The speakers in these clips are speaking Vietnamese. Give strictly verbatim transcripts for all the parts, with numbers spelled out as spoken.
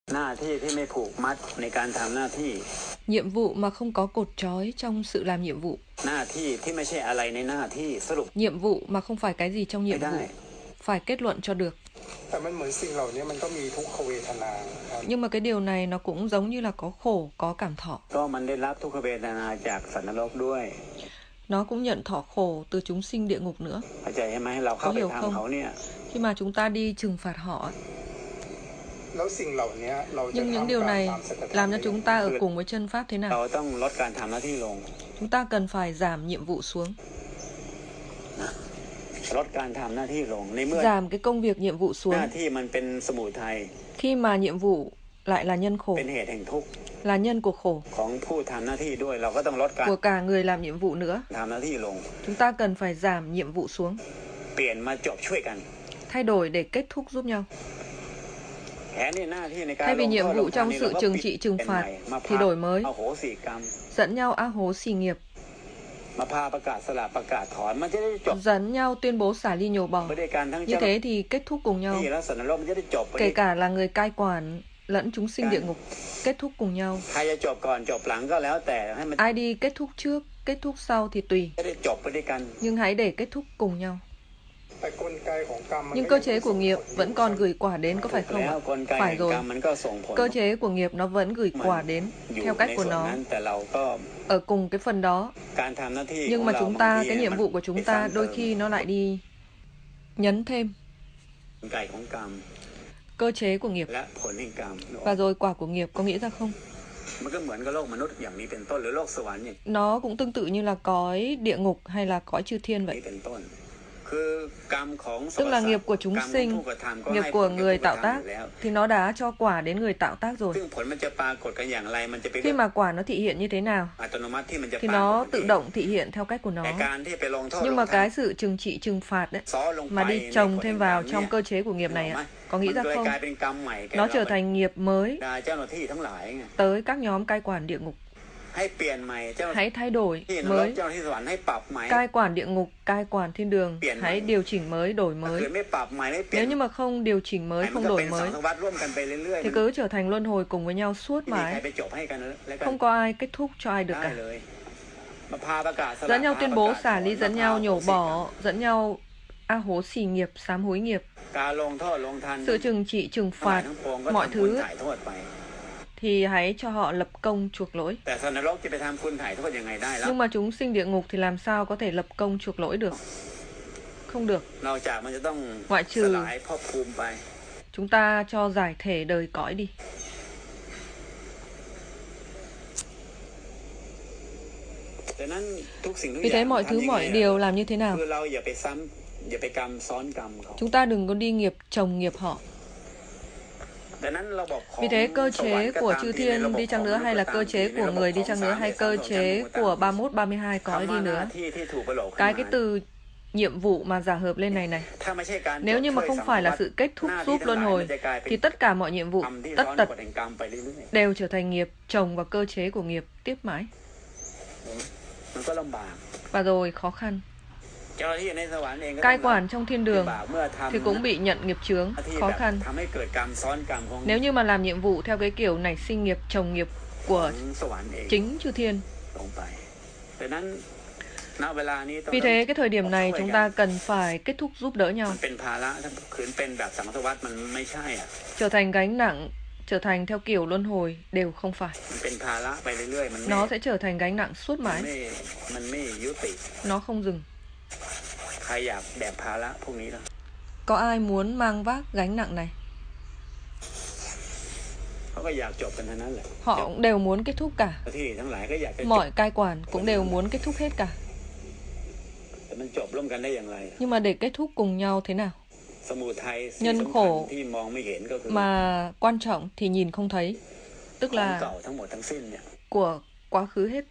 Nhiệm vụ mà không có cột trói trong sự làm nhiệm vụ. Nhiệm vụ mà không phải cái gì trong nhiệm vụ. Phải kết luận cho được. Nhưng mà cái điều này nó cũng giống như là có khổ, có cảm thọ. Nó cũng nhận thọ khổ từ chúng sinh địa ngục nữa. Có hiểu không? Khi mà chúng ta đi trừng phạt họ, nhưng những điều này làm cho chúng ta ở cùng với chân Pháp thế nào? Chúng ta cần phải giảm nhiệm vụ xuống. Giảm cái công việc nhiệm vụ xuống. Khi mà nhiệm vụ lại là nhân khổ, là nhân của khổ, của cả người làm nhiệm vụ nữa, chúng ta cần phải giảm nhiệm vụ xuống. Thay đổi để kết thúc giúp nhau. Thay vì nhiệm vụ trong sự trừng trị trừng phạt thì đổi mới, dẫn nhau á hố xì nghiệp, dẫn nhau tuyên bố xả ly nhổ bỏ. Như thế thì kết thúc cùng nhau. Kể cả là người cai quản lẫn chúng sinh địa ngục, kết thúc cùng nhau. Ai đi kết thúc trước, kết thúc sau thì tùy. Nhưng hãy để kết thúc cùng nhau. Nhưng cơ chế của nghiệp vẫn còn gửi quả đến, có phải không ạ? Phải rồi. Cơ chế của nghiệp nó vẫn gửi quả đến theo cách của nó, ở cùng cái phần đó. Nhưng mà chúng ta, cái nhiệm vụ của chúng ta đôi khi nó lại đi nhấn thêm cơ chế của nghiệp. Và rồi quả của nghiệp, có nghĩa ra không? Nó cũng tương tự như là cõi địa ngục hay là cõi chư thiên vậy. Tức là nghiệp của chúng sinh, nghiệp của người tạo tác, thì nó đã cho quả đến người tạo tác rồi. Khi mà quả nó thị hiện như thế nào, thì nó tự động thị hiện theo cách của nó. Nhưng mà cái sự trừng trị trừng phạt đấy, mà đi trồng thêm vào trong cơ chế của nghiệp này, có nghĩ ra không? Nó trở thành nghiệp mới tới các nhóm cai quản địa ngục. Hãy thay đổi mới. Cai quản địa ngục, cai quản thiên đường, hãy điều chỉnh mới, đổi mới. Nếu như mà không điều chỉnh mới, không đổi mới, thì cứ trở thành luân hồi cùng với nhau suốt mãi. Không có ai kết thúc cho ai được cả. Dẫn nhau tuyên bố xả ly, dẫn nhau nhổ bỏ, dẫn nhau a hố xì nghiệp, sám hối nghiệp. Sự trừng trị, trừng phạt, mọi thứ thì hãy cho họ lập công chuộc lỗi. Nhưng mà chúng sinh địa ngục thì làm sao có thể lập công chuộc lỗi được? Không được. Ngoại trừ chúng ta cho giải thể đời cõi đi. Vì thế mọi thứ mọi điều làm như thế nào? Chúng ta đừng có đi nghiệp chồng nghiệp họ. Vì thế cơ chế của chư thiên đi chăng nữa, hay là cơ chế của người đi chăng nữa, hay cơ chế của ba mươi mốt, ba mươi hai cõi đi nữa, cái cái từ nhiệm vụ mà giả hợp lên này này, nếu như mà không phải là sự kết thúc giúp luân hồi, thì tất cả mọi nhiệm vụ, tất tật đều trở thành nghiệp chồng vào cơ chế của nghiệp tiếp mãi. Và rồi khó khăn. Cai quản trong thiên đường thì cũng bị nhận nghiệp chướng, khó khăn. Nếu như mà làm nhiệm vụ theo cái kiểu nảy sinh nghiệp chồng nghiệp của chính chư thiên. Vì thế cái thời điểm này chúng ta cần phải kết thúc giúp đỡ nhau. Trở thành gánh nặng, trở thành theo kiểu luân hồi đều không phải. Nó sẽ trở thành gánh nặng suốt mãi. Nó không dừng. Có ai muốn mang vác gánh nặng này? Họ cũng đều muốn kết thúc cả. Mọi cai quản cũng đều muốn kết thúc hết cả. Nhưng mà để kết thúc cùng nhau thế nào? Nhân khổ mà quan trọng thì nhìn không thấy. Tức là của quá khứ hết.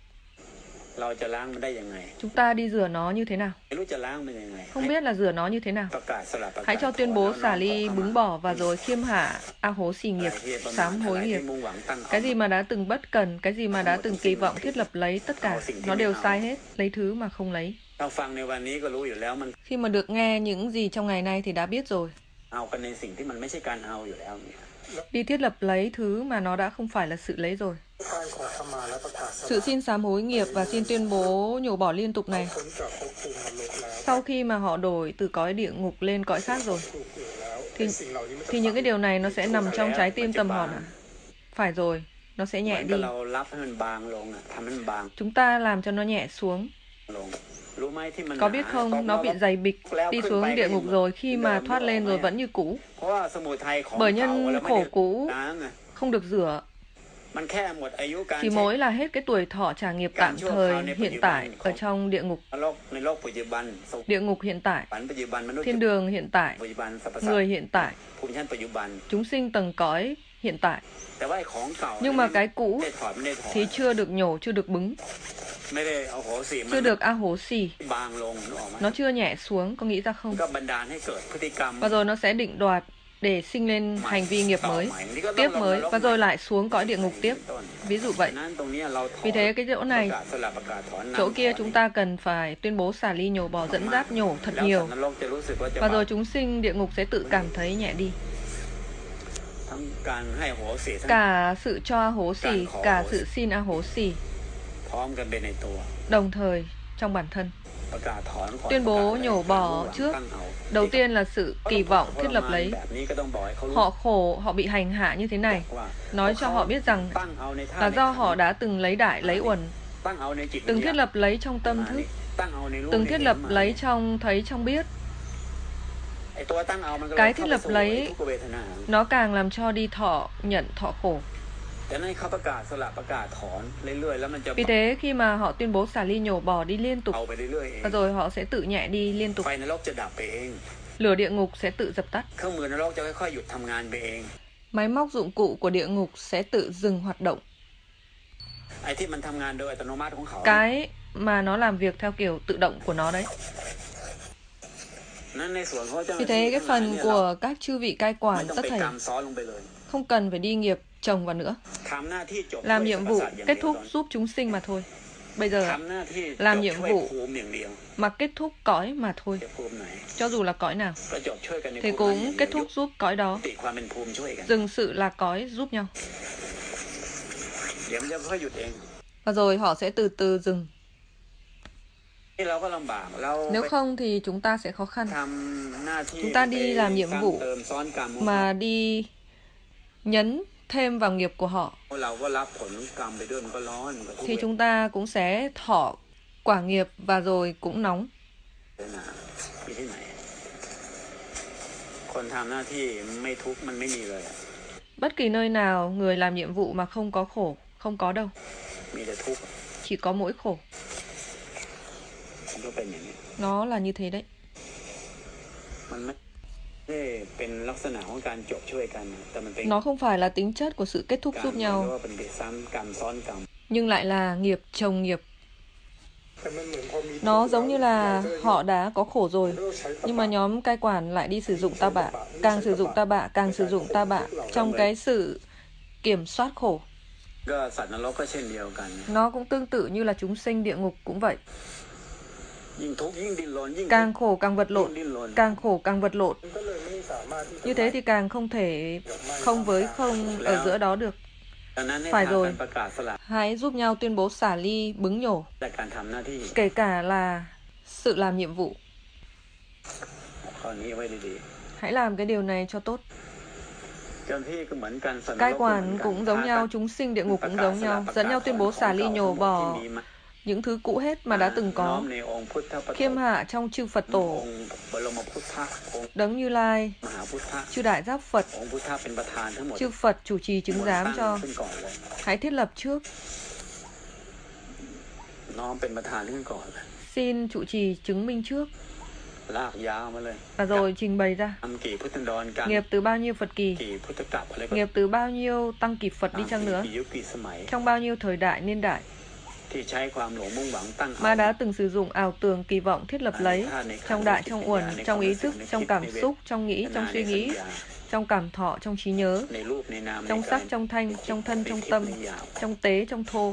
Chúng ta đi rửa nó như thế nào? Không biết là rửa nó như thế nào. Hãy cho tuyên bố xả ly bứng bỏ, và rồi khiêm hạ a hố xì nghiệp, sám hối nghiệp. Cái gì mà đã từng bất cần, cái gì mà đã từng kỳ vọng thiết lập lấy, tất cả nó đều sai hết. Lấy thứ mà không lấy. Khi mà được nghe những gì trong ngày nay thì đã biết rồi. đi thiết lập lấy thứ mà nó đã không phải là sự lấy rồi. Sự xin sám hối nghiệp và xin tuyên bố nhổ bỏ liên tục này, sau khi mà họ đổi từ cõi địa ngục lên cõi khác rồi, thì, thì những cái điều này nó sẽ nằm trong trái tim tâm hồn à? Phải rồi, nó sẽ nhẹ đi. Chúng ta làm cho nó nhẹ xuống. Có biết không, nó bị dày bịch đi xuống địa ngục rồi, khi mà thoát lên rồi vẫn như cũ. Bởi nhân khổ cũ không được rửa. Chỉ mỗi là hết cái tuổi thọ trả nghiệp tạm thời hiện tại ở trong địa ngục. Địa ngục hiện tại, thiên đường hiện tại, người hiện tại, chúng sinh tầng cõi hiện tại. Nhưng mà cái cũ thì chưa được nhổ, chưa được bứng, chưa được a hố xì. Nó chưa nhẹ xuống, có nghĩ ra không? Và rồi nó sẽ định đoạt để sinh lên hành vi nghiệp mới, tiếp mới, và rồi lại xuống cõi địa ngục tiếp. Ví dụ vậy. Vì thế cái chỗ này, chỗ kia chúng ta cần phải tuyên bố xả ly nhổ bỏ, dẫn dắt nhổ thật nhiều. Và rồi chúng sinh địa ngục sẽ tự cảm thấy nhẹ đi. Cả sự cho a hố xì, cả sự xin a hố xì, đồng thời trong bản thân. Tuyên bố nhổ bỏ trước. Đầu tiên là sự kỳ vọng thiết lập lấy. Họ khổ, họ bị hành hạ như thế này. Nói cho họ biết rằng là do họ đã từng lấy đại, lấy uẩn, từng thiết lập lấy trong tâm thức, từng thiết lập lấy trong thấy, trong biết. Cái thiết lập lấy nó càng làm cho đi thọ, nhận thọ khổ. Vì thế khi mà họ tuyên bố xả ly nhổ bỏ đi liên tục, và rồi họ sẽ tự nhẹ đi liên tục. Lửa địa ngục sẽ tự dập tắt. Máy móc dụng cụ của địa ngục sẽ tự dừng hoạt động. Cái mà nó làm việc theo kiểu tự động của nó đấy. Vì thế cái phần của các chư vị cai quản tất thảy không cần phải đi nghiệp chồng vào nữa. Làm nhiệm vụ kết thúc giúp chúng sinh mà thôi. Bây giờ làm nhiệm vụ mà kết thúc cõi mà thôi. Cho dù là cõi nào thì cũng kết thúc giúp cõi đó. Dừng sự là cõi giúp nhau. Và rồi họ sẽ từ từ dừng. Nếu không thì chúng ta sẽ khó khăn. Chúng ta đi làm nhiệm vụ mà đi nhấn thêm vào nghiệp của họ thì chúng ta cũng sẽ thọ quả nghiệp và rồi cũng nóng. Bất kỳ nơi nào người làm nhiệm vụ mà không có khổ, không có đâu. Chỉ có mỗi khổ. Nó là như thế đấy. Nó không phải là tính chất của sự kết thúc giúp nhau, nhưng lại là nghiệp chồng nghiệp. Nó giống như là họ đã có khổ rồi, nhưng mà nhóm cai quản lại đi sử dụng ta bạ. Càng sử dụng ta bạ, càng sử dụng ta bạ trong cái sự kiểm soát khổ. Nó cũng tương tự như là chúng sinh địa ngục cũng vậy. Càng khổ càng vật lộn, càng khổ càng vật lộn. Như thế thì càng không thể không với không ở giữa đó được. Phải rồi, hãy giúp nhau tuyên bố xả ly, bứng nhổ, kể cả là sự làm nhiệm vụ. Hãy làm cái điều này cho tốt. Cai quản cũng giống nhau, chúng sinh địa ngục cũng giống nhau, dẫn nhau tuyên bố xả ly nhổ bỏ những thứ cũ hết mà đã từng có. Khiêm hạ trong chư Phật tổ, Đấng Như Lai, chư Đại Giác Phật, chư Phật chủ trì chứng giám cho. Hãy thiết lập trước. Xin trụ trì chứng minh trước. Và rồi trình bày ra. Nghiệp từ bao nhiêu Phật kỳ, nghiệp từ bao nhiêu tăng kỷ Phật đi chăng nữa, trong bao nhiêu thời đại niên đại, mà đã từng sử dụng ảo tưởng kỳ vọng thiết lập lấy trong đại, trong uẩn, trong ý thức, trong cảm xúc, trong nghĩ, trong suy nghĩ, trong cảm thọ, trong trí nhớ, trong sắc, trong thanh, trong thân, trong tâm, trong tế, trong thô.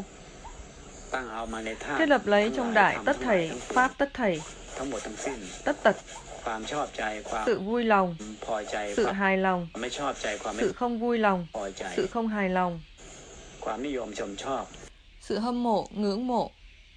Thiết lập lấy trong đại tất thảy, pháp tất thảy, tất tật, sự vui lòng, sự hài lòng, sự không vui lòng, sự không hài lòng, sự hâm mộ, ngưỡng mộ,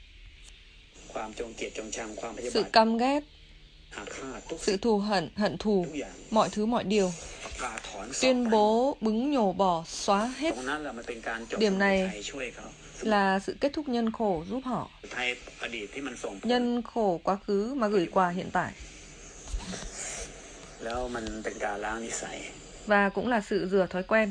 sự căm ghét, sự thù hận, hận thù, mọi thứ mọi điều. Tuyên bố bứng nhổ bỏ, xóa hết. Điểm này là sự kết thúc nhân khổ giúp họ. Nhân khổ quá khứ mà gửi quà hiện tại. Và cũng là sự rửa thói quen.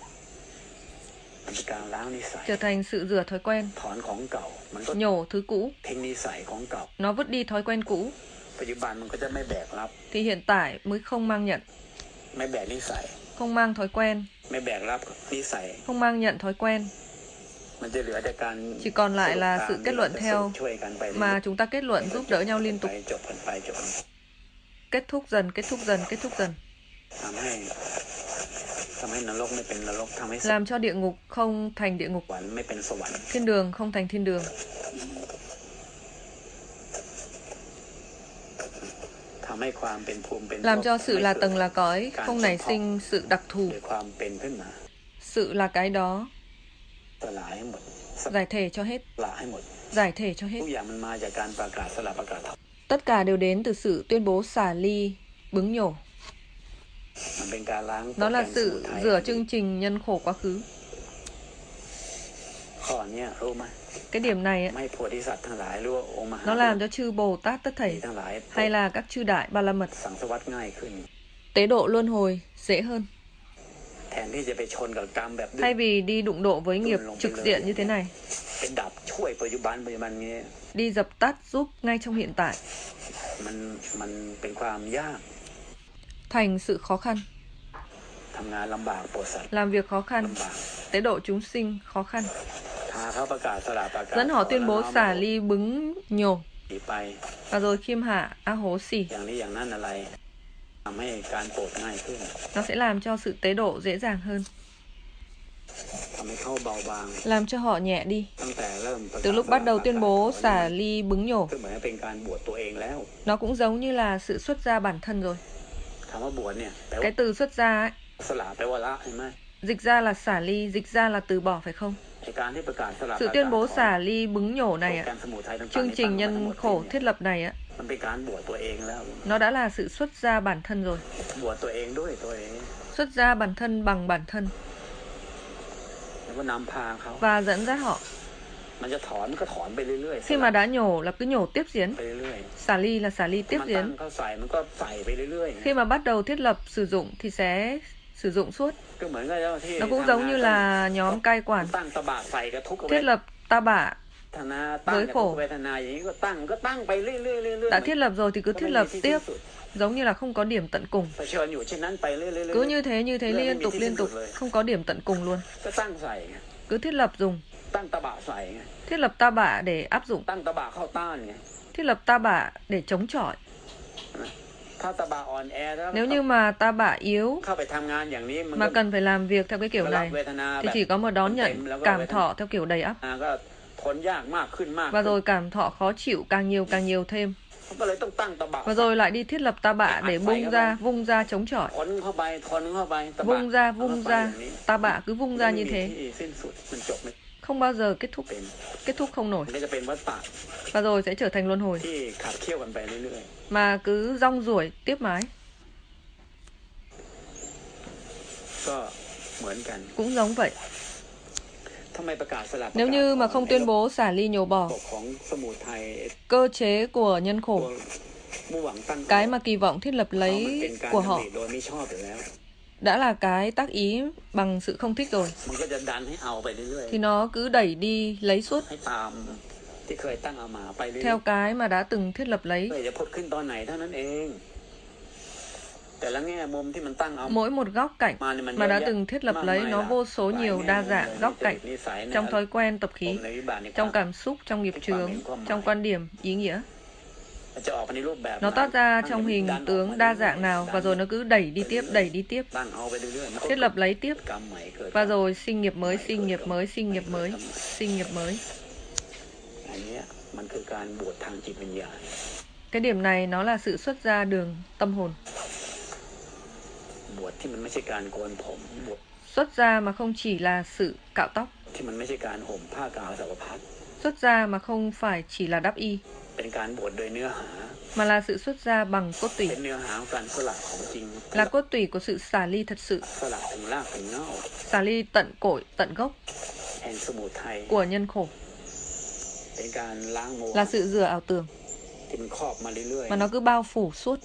Trở thành sự rửa thói quen. Nhổ thứ cũ. Nó vứt đi thói quen cũ. Thì hiện tại mới không mang nhận. Không mang thói quen. Không mang nhận thói quen. Chỉ còn lại là sự kết luận theo mà chúng ta kết luận giúp đỡ nhau liên tục. Kết thúc dần, kết thúc dần, kết thúc dần. Làm cho địa ngục không thành địa ngục. Thiên đường không thành thiên đường. Làm cho sự là tầng là cõi không nảy sinh sự đặc thù. Sự là cái đó giải thể cho hết. Giải thể cho hết. Tất cả đều đến từ sự tuyên bố xả ly, bứng nhổ. Đó là sự rửa chương trình nhân khổ quá khứ. Cái điểm này ấy, nó làm cho chư Bồ Tát tất thảy hay là các chư Đại Ba La Mật tế độ luân hồi dễ hơn. Thay vì đi đụng độ với nghiệp trực diện như thế này, đi dập tắt giúp ngay trong hiện tại, thành sự khó khăn. Làm việc khó khăn, tế độ chúng sinh khó khăn. Dẫn họ tuyên bố xả ly bứng nhổ, và rồi khiêm hạ á hố xỉ. Nó sẽ làm cho sự tế độ dễ dàng hơn. Làm cho họ nhẹ đi. Từ lúc bắt đầu tuyên bố xả ly bứng nhổ, nó cũng giống như là sự xuất gia bản thân rồi. Cái từ xuất gia ấy, dịch ra là xả ly, dịch ra là từ bỏ, phải không? Sự tuyên bố xả ly bứng nhổ này ạ, chương trình nhân khổ thiết lập này ạ, nó đã là sự xuất gia bản thân rồi. Xuất gia bản thân bằng bản thân. Và dẫn dắt họ. Khi mà đã nhổ là cứ nhổ tiếp diễn. Xả ly là xả ly tiếp diễn. Khi mà bắt đầu thiết lập sử dụng thì sẽ sử dụng suốt. Nó cũng giống như là nhóm cai quản thiết lập ta bạ với khổ. Đã thiết lập rồi thì cứ thiết lập tiếp, giống như là không có điểm tận cùng. Cứ như thế, như thế liên tục, liên tục, không có điểm tận cùng luôn. Cứ thiết lập dùng. Thiết lập ta bạ để áp dụng. Thiết lập ta bạ để chống chọi. Nếu như mà ta bạ yếu mà cần phải làm việc theo cái kiểu này thì chỉ có một đón nhận cảm thọ theo kiểu đầy ắp. Và rồi cảm thọ khó chịu càng nhiều càng nhiều thêm. Và rồi lại đi thiết lập ta bạ để bung ra, vung ra chống chọi. Vung ra, vung ra, ta bạ cứ vung ra như thế. Không bao giờ kết thúc. Kết thúc không nổi. Và rồi sẽ trở thành luân hồi mà cứ rong ruổi tiếp mãi. Cũng giống vậy. Nếu như mà không tuyên bố xả ly nhổ bỏ, cơ chế của nhân khổ, cái mà kỳ vọng thiết lập lấy của họ đã là cái tác ý bằng sự không thích rồi, thì nó cứ đẩy đi lấy suốt theo cái mà đã từng thiết lập lấy. Mỗi một góc cạnh mà đã từng thiết lập lấy, nó vô số nhiều đa dạng góc cạnh trong thói quen tập khí, trong cảm xúc, trong nghiệp chướng, trong quan điểm, ý nghĩa. Nó toát ra trong hình tướng đa dạng nào, và rồi nó cứ đẩy đi tiếp, đẩy đi tiếp, thiết lập lấy tiếp, và rồi sinh nghiệp mới, sinh nghiệp mới, sinh nghiệp mới, sinh nghiệp mới. Cái điểm này nó là sự xuất ra đường tâm hồn. Xuất ra mà không chỉ là sự cạo tóc. Xuất ra mà không phải chỉ là đắp y, mà là sự xuất ra bằng cốt tủy, là cốt tủy của sự xả ly thật sự, xả ly tận cội, tận gốc của nhân khổ, là sự rửa ảo tưởng mà nó cứ bao phủ suốt.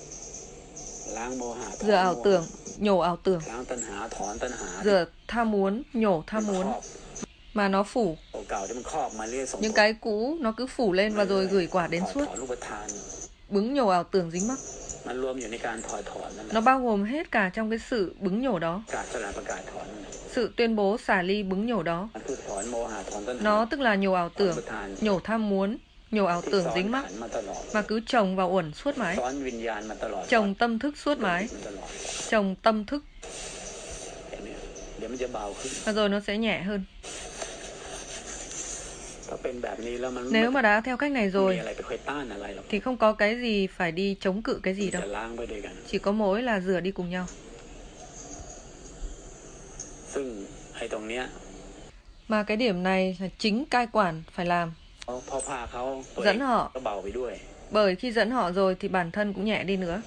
Rửa ảo tưởng, nhổ ảo tưởng, rửa tham muốn, nhổ tham muốn, mà nó phủ. Những cái cũ nó cứ phủ lên và rồi gửi quả đến suốt. Bứng nhổ ảo tưởng dính mắc. Nó bao gồm hết cả trong cái sự bứng nhổ đó. Sự tuyên bố xả ly bứng nhổ đó. Nó tức là nhổ ảo tưởng, nhổ tham muốn, nhổ ảo tưởng dính mắc, mà cứ trồng vào uẩn suốt mãi. Trồng tâm thức suốt mãi. Trồng tâm thức. Và rồi nó sẽ nhẹ hơn. Nếu mà đã theo cách này rồi thì không có cái gì phải đi chống cự cái gì đâu. Chỉ có mỗi là rửa đi cùng nhau. Mà cái điểm này là chính cai quản phải làm. Dẫn họ. Bởi khi dẫn họ rồi thì bản thân cũng nhẹ đi nữa.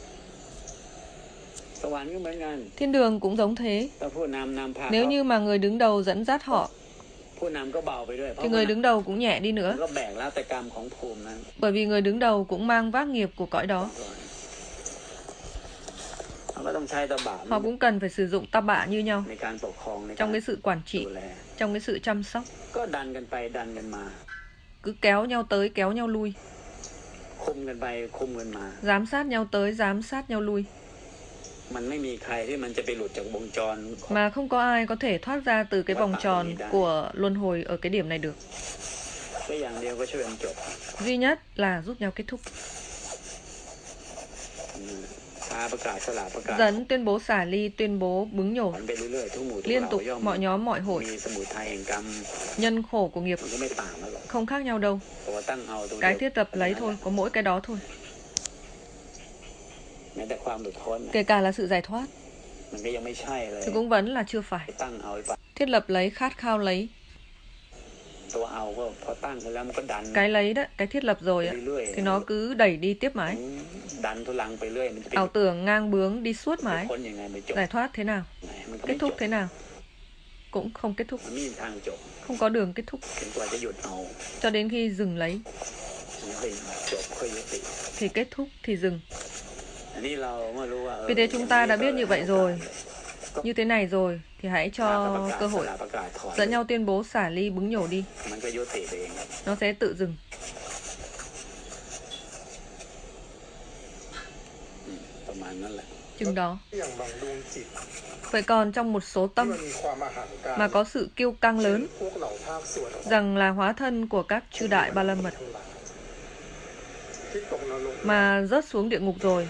Thiên đường cũng giống thế. Nếu như mà người đứng đầu dẫn dắt họ thì người đứng đầu cũng nhẹ đi nữa. Bởi vì người đứng đầu cũng mang vác nghiệp của cõi đó. Họ cũng cần phải sử dụng ta bạ như nhau trong cái sự quản trị, trong cái sự chăm sóc. Cứ kéo nhau tới, kéo nhau lui. Giám sát nhau tới, giám sát nhau lui. Mà không có ai có thể thoát ra từ cái vòng tròn của luân hồi ở cái điểm này được. Duy nhất là giúp nhau kết thúc. Dẫn tuyên bố xả ly, tuyên bố bứng nhổ liên tục, mọi nhóm mọi hội. Nhân khổ của nghiệp không khác nhau đâu. Cái thiết lập lấy thôi, có mỗi cái đó thôi. Kể cả là sự giải thoát thì cũng vẫn là chưa phải. Thiết lập lấy, khát khao lấy. Cái lấy đó, cái thiết lập rồi á, thì nó cứ đẩy đi tiếp mãi. Ảo tưởng ngang bướng đi suốt mãi. Giải thoát thế nào? Kết thúc thế nào? Cũng không kết thúc. Không có đường kết thúc. Cho đến khi dừng lấy thì kết thúc, thì dừng. Vì thế chúng ta đã biết như vậy rồi, như thế này rồi, thì hãy cho cơ hội dẫn nhau tuyên bố xả ly bứng nhổ đi. Nó sẽ tự dừng. Chừng đó. Vậy còn trong một số tâm mà có sự kiêu căng lớn, rằng là hóa thân của các chư đại ba la mật, mà rớt xuống địa ngục rồi,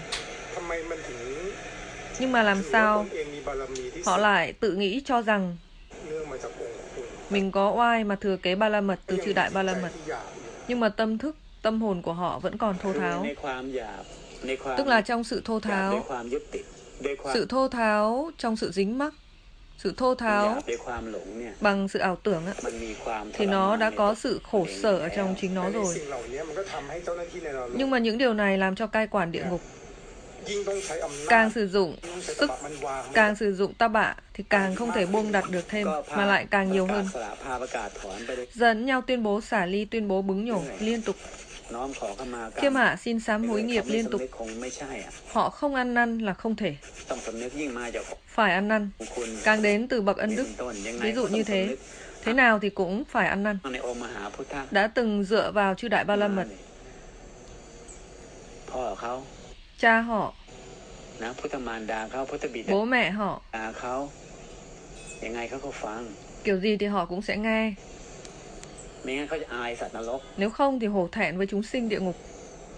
nhưng mà làm sao họ lại tự nghĩ cho rằng mình có oai mà thừa kế ba la mật từ chư đại ba la mật, nhưng mà tâm thức, tâm hồn của họ vẫn còn thô tháo. Tức là trong sự thô tháo, sự thô tháo trong sự dính mắc, sự thô tháo bằng sự ảo tưởng á, thì nó đã có sự khổ sở ở trong chính nó rồi. Nhưng mà những điều này làm cho cai quản địa ngục càng sử dụng sức, càng sử dụng ta bạ thì càng không thể buông đặt được thêm, mà lại càng nhiều hơn. Dẫn nhau tuyên bố xả ly, tuyên bố bứng nhổ liên tục. Khiêm hạ xin sám hối nghiệp liên tục. Họ không ăn năn là không thể. Phải ăn năn. Càng đến từ bậc ân đức. Ví dụ như thế. Thế nào thì cũng phải ăn năn. Đã từng dựa vào chư đại ba la mật. Cha họ, bố mẹ họ, kiểu gì thì họ cũng sẽ nghe. Nếu không thì hổ thẹn với chúng sinh địa ngục.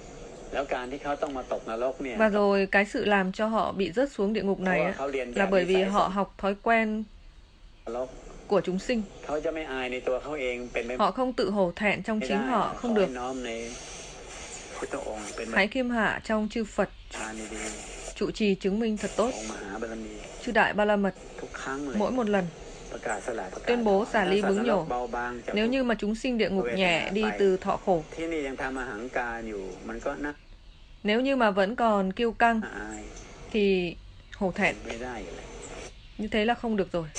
Và rồi cái sự làm cho họ bị rớt xuống địa ngục này là bởi vì họ học thói quen của chúng sinh. Họ không tự hổ thẹn trong chính họ, không được. Hãy khiêm hạ trong chư Phật, trụ trì chứng minh thật tốt chư Đại Ba La Mật mỗi một lần. Tuyên bố xả ly bứng nhổ. Nếu như mà chúng sinh địa ngục nhẹ đi từ thọ khổ, nếu như mà vẫn còn kiêu căng thì hổ thẹn, như thế là không được rồi.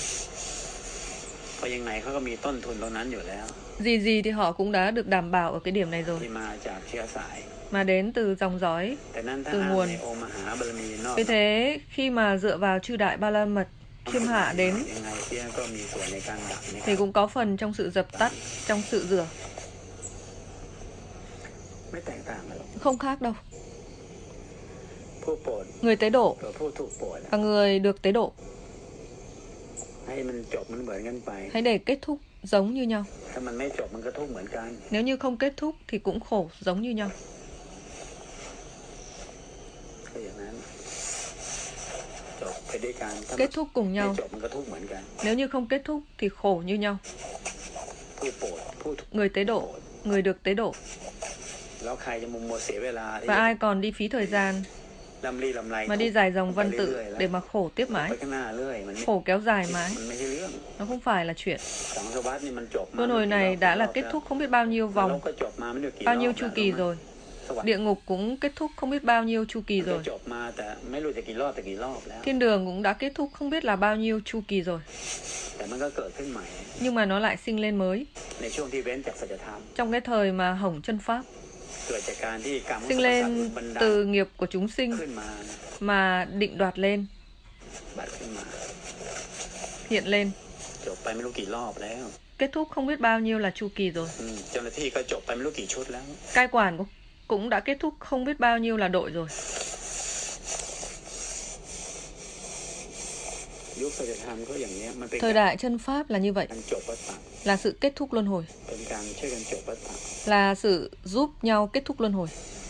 Gì gì thì họ cũng đã được đảm bảo ở cái điểm này rồi, mà đến từ dòng dõi, từ nguồn. Vì thế khi mà dựa vào chư Đại Ba La Mật khiêm hạ đến thì cũng có phần trong sự dập tắt, trong sự rửa. Không khác đâu. Người tế độ và người được tế độ, hãy để kết thúc giống như nhau. Nếu như không kết thúc thì cũng khổ giống như nhau. Kết thúc cùng nhau. Nếu như không kết thúc thì khổ như nhau. Người tế độ, người được tế độ. Và ai còn đi phí thời gian mà đi dài dòng văn tự để mà khổ tiếp mãi, khổ kéo dài mãi, nó không phải là chuyện. Luân hồi này đã là kết thúc không biết bao nhiêu vòng, bao nhiêu chu kỳ rồi. Địa ngục cũng kết thúc không biết bao nhiêu chu kỳ rồi. Thiên đường cũng đã kết thúc không biết là bao nhiêu chu kỳ rồi. Nhưng mà nó lại sinh lên mới. Trong cái thời mà hổng chân pháp, sinh lên từ nghiệp của chúng sinh mà định đoạt lên, hiện lên. Kết thúc không biết bao nhiêu là chu kỳ rồi. Cai quản cũng đã kết thúc không biết bao nhiêu là đội rồi. Thời đại chân pháp là như vậy, là sự kết thúc luân hồi, là sự giúp nhau kết thúc luân hồi.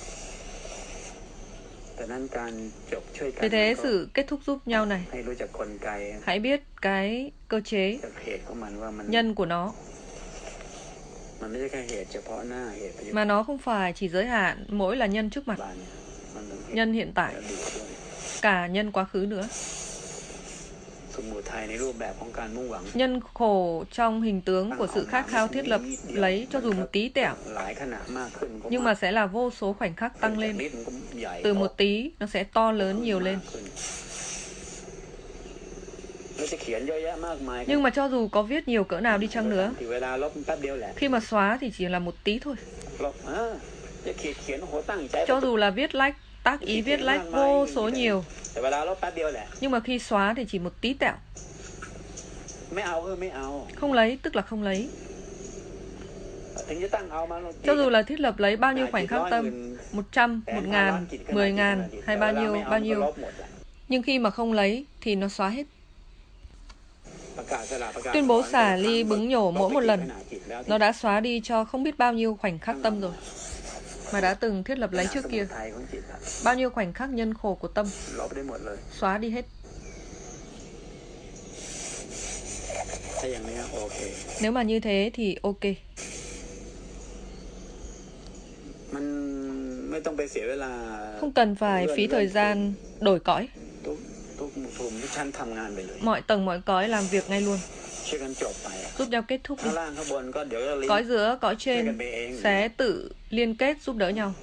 Vì thế sự kết thúc giúp nhau này, hãy biết cái cơ chế, nhân của nó. Mà nó không phải chỉ giới hạn mỗi là nhân trước mặt, nhân hiện tại, cả nhân quá khứ nữa. Nhân khổ trong hình tướng của sự khát khao thiết lập lấy cho dù một tí tẹo, nhưng mà sẽ là vô số khoảnh khắc tăng lên. Từ một tí nó sẽ to lớn nhiều lên. Nhưng mà cho dù có viết nhiều cỡ nào đi chăng nữa, khi mà xóa thì chỉ là một tí thôi. Cho dù là viết lách, tác ý viết lách vô số nhiều, nhưng mà khi xóa thì chỉ một tí tẹo. Không lấy tức là không lấy. Cho dù là thiết lập lấy bao nhiêu khoảnh khắc tâm, một trăm, một ngàn, mười ngàn, hay bao nhiêu, bao nhiêu, nhưng khi mà không lấy thì nó xóa hết. Tuyên bố xả ly bứng nhổ mỗi một lần, nó đã xóa đi cho không biết bao nhiêu khoảnh khắc tâm rồi, mà đã từng thiết lập lấy trước kia. Bao nhiêu khoảnh khắc nhân khổ của tâm, xóa đi hết. Nếu mà như thế thì ok. Không cần phải phí thời gian đổi cõi. Mọi tầng mọi cõi làm việc ngay luôn, giúp nhau kết thúc đi. Cõi giữa, cõi trên sẽ tự liên kết giúp đỡ nhau.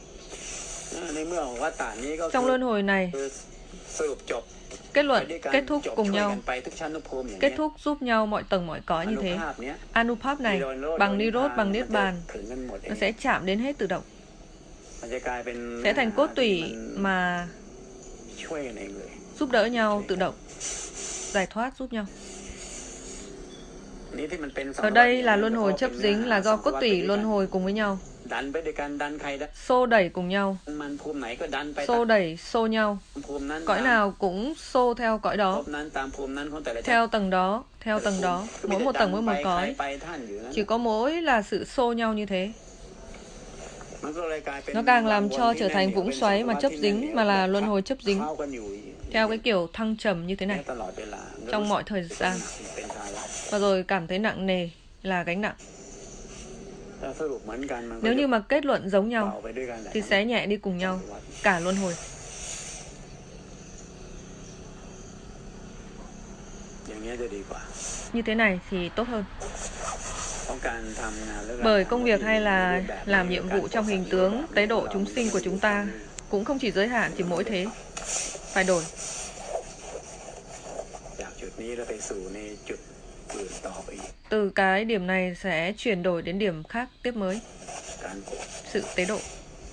Trong luân hồi này, kết luận, kết thúc cùng nhau, kết thúc giúp nhau mọi tầng mọi cõi như thế. Anupap này bằng Nirod, bằng Niết Bàn, nó sẽ chạm đến hết tự động, sẽ thành cốt tủy mà giúp đỡ nhau tự động, giải thoát giúp nhau. Ở đây là luân hồi chấp dính, là do cốt tủy luân hồi cùng với nhau, xô đẩy cùng nhau, xô đẩy xô nhau. Cõi nào cũng xô theo cõi đó, theo tầng đó, theo tầng đó, mỗi một tầng mỗi một cõi. Chỉ có mỗi là sự xô nhau như thế. Nó càng làm cho trở thành vũng xoáy mà chấp dính, mà là luân hồi chấp dính, theo cái kiểu thăng trầm như thế này, trong mọi thời gian. Và rồi cảm thấy nặng nề là gánh nặng. Nếu như mà kết luận giống nhau thì sẽ nhẹ đi cùng nhau cả luân hồi. Như thế này thì tốt hơn. Bởi công việc hay là làm nhiệm vụ trong hình tướng tế độ chúng sinh của chúng ta cũng không chỉ giới hạn chỉ mỗi thế, phải đổi. Từ cái điểm này sẽ chuyển đổi đến điểm khác tiếp mới, sự tế độ.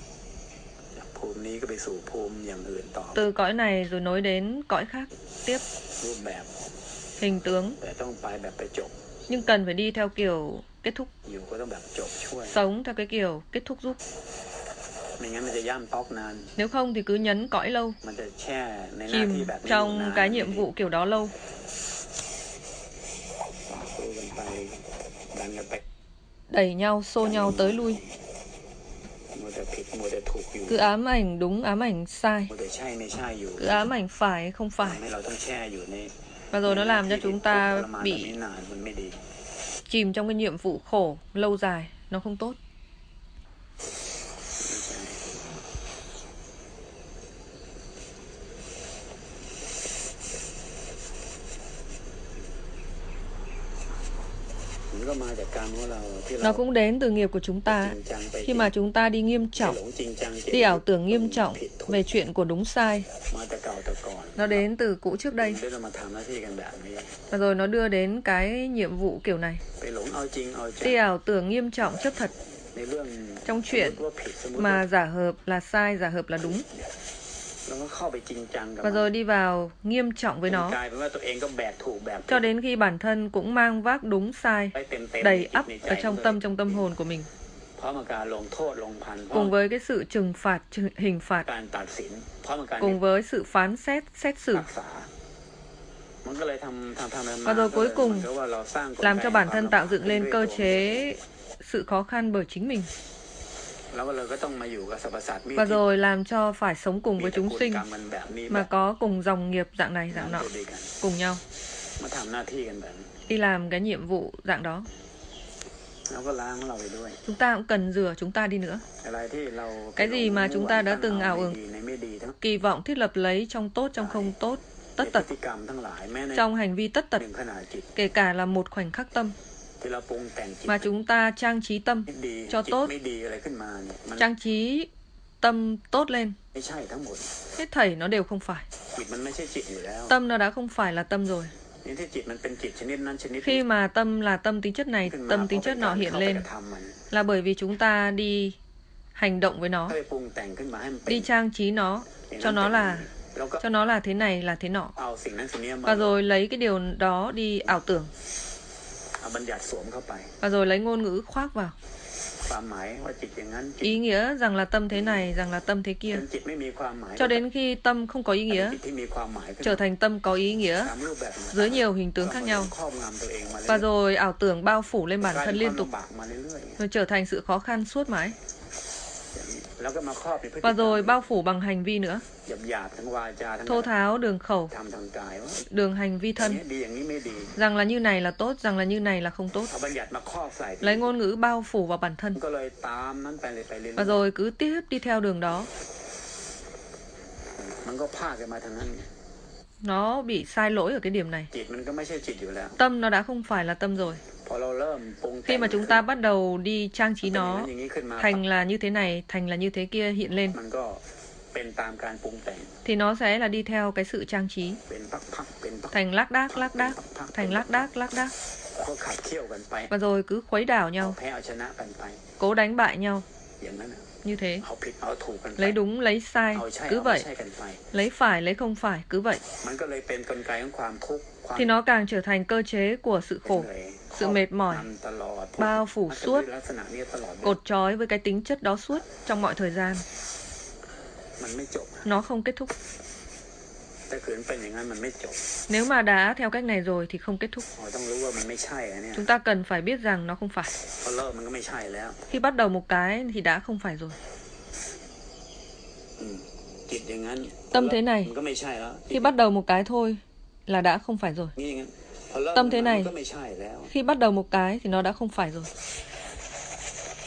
Từ cõi này rồi nối đến cõi khác tiếp, hình tướng. Nhưng cần phải đi theo kiểu kết thúc, sống theo cái kiểu kết thúc giúp. Nếu không thì cứ nhấn cõi lâu, chìm trong cái nhiệm vụ kiểu đó lâu. Đẩy nhau, xô nhau tới lui. Cứ ám ảnh đúng, ám ảnh sai. Cứ ám ảnh phải, không phải. Và rồi nó làm cho chúng ta bị chìm trong cái nhiệm vụ khổ lâu dài. Nó không tốt. Nó cũng đến từ nghiệp của chúng ta. Khi mà chúng ta đi nghiêm trọng, đi ảo tưởng nghiêm trọng về chuyện của đúng sai, nó đến từ cũ trước đây. Và rồi nó đưa đến cái nhiệm vụ kiểu này. Đi ảo tưởng nghiêm trọng chấp thật trong chuyện mà giả hợp là sai, giả hợp là đúng. Và rồi đi vào nghiêm trọng với nó, cho đến khi bản thân cũng mang vác đúng sai đầy ắp ở trong tâm, trong tâm hồn của mình, cùng với cái sự trừng phạt, hình phạt, cùng với sự phán xét, xét xử. Và rồi cuối cùng làm cho bản thân tạo dựng lên cơ chế sự khó khăn bởi chính mình. Và rồi làm cho phải sống cùng với chúng sinh mà có cùng dòng nghiệp dạng này, dạng nọ, cùng nhau đi làm cái nhiệm vụ dạng đó. Chúng ta cũng cần rửa chúng ta đi nữa. Cái gì mà chúng ta đã từng ảo tưởng, kỳ vọng thiết lập lấy trong tốt, trong không tốt, tất tật, trong hành vi tất tật, kể cả là một khoảnh khắc tâm mà chúng ta trang trí tâm cho tốt, trang trí tâm tốt lên, hết thảy nó đều không phải. Tâm nó đã không phải là tâm rồi. Khi mà tâm là tâm tính chất này, tâm tính chất nọ hiện lên là bởi vì chúng ta đi hành động với nó, đi trang trí nó, cho nó là cho nó là thế này, là thế nọ. Và rồi lấy cái điều đó đi ảo tưởng. Và rồi lấy ngôn ngữ khoác vào. Ý nghĩa rằng là tâm thế này, rằng là tâm thế kia. Cho đến khi tâm không có ý nghĩa, trở thành tâm có ý nghĩa dưới nhiều hình tướng khác nhau. Và rồi ảo tưởng bao phủ lên bản thân liên tục, rồi trở thành sự khó khăn suốt mãi. Và rồi bao phủ bằng hành vi nữa, thô tháo đường khẩu, đường hành vi thân, rằng là như này là tốt, rằng là như này là không tốt. Lấy ngôn ngữ bao phủ vào bản thân. Và rồi cứ tiếp đi theo đường đó. Nó bị sai lỗi ở cái điểm này. Tâm nó đã không phải là tâm rồi. Khi mà chúng ta bắt đầu đi trang trí nó thành là như thế này, thành là như thế kia hiện lên, thì nó sẽ là đi theo cái sự trang trí, thành lác đác, lác đác, thành lác đác, lác đác. Và rồi cứ khuấy đảo nhau, cố đánh bại nhau. Như thế, lấy đúng, lấy sai, cứ vậy. Lấy phải, lấy không phải, cứ vậy. Thì nó càng trở thành cơ chế của sự khổ, sự mệt mỏi, bao phủ suốt, cột trói với cái tính chất đó suốt trong mọi thời gian. Nó không kết thúc. Nếu mà đã theo cách này rồi thì không kết thúc. Chúng ta cần phải biết rằng nó không phải. Khi bắt đầu một cái thì đã không phải rồi. Tâm thế này, khi bắt đầu một cái thôi là đã không phải rồi. Tâm thế này, khi bắt đầu một cái thì nó đã không phải rồi.